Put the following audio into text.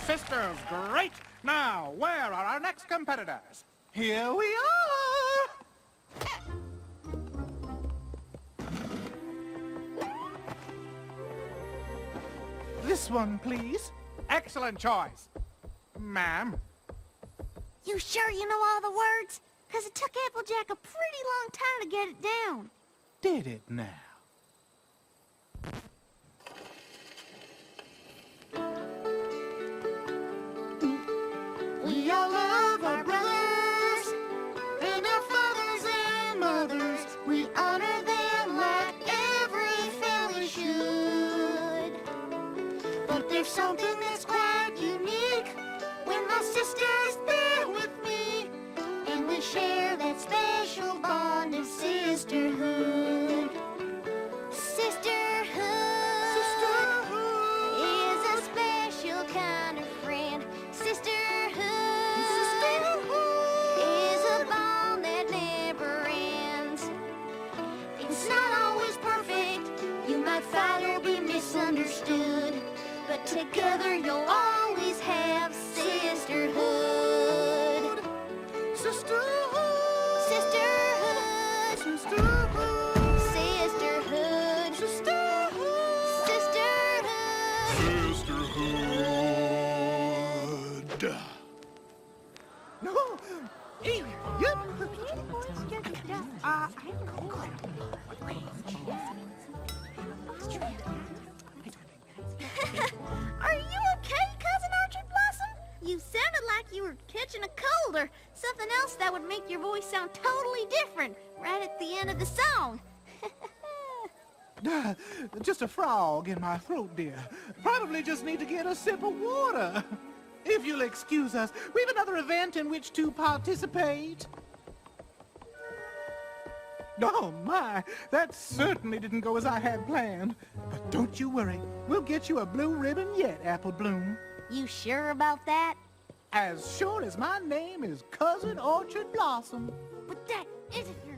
sisters, great! Now, where are our next competitors? Here we are! This one, please. Excellent choice. Ma'am, You sure you know all the words? 'Cause it took Applejack a pretty long time to get it down. Did it now? We all love our brothers and our fathers and mothers. We honor them like every family should. But there's something that's quite unique when my sister's there with me, and we share that special bond of sisterhood. Sisterhood is a special kind of friend. Sisterhood is a bond that never ends. It's not always perfect. You might fight or be misunderstood, but together you'll always have sisterhood. Sisterhood! Sisterhood. Sisterhood! Sisterhood. Sisterhood! Sisterhood. No! Yep! Are you okay, Cousin Orchard Blossom? You sounded like you were catching a cold or something else that would make your voice sound totally different right at the end of the song. Just a frog in my throat, dear. Probably just need to get a sip of water. If you'll excuse us, we have another event in which to participate. Oh, my. That certainly didn't go as I had planned. But don't you worry. We'll get you a blue ribbon yet, Apple Bloom. You sure about that? As sure as my name is Cousin Orchard Blossom. But that isn't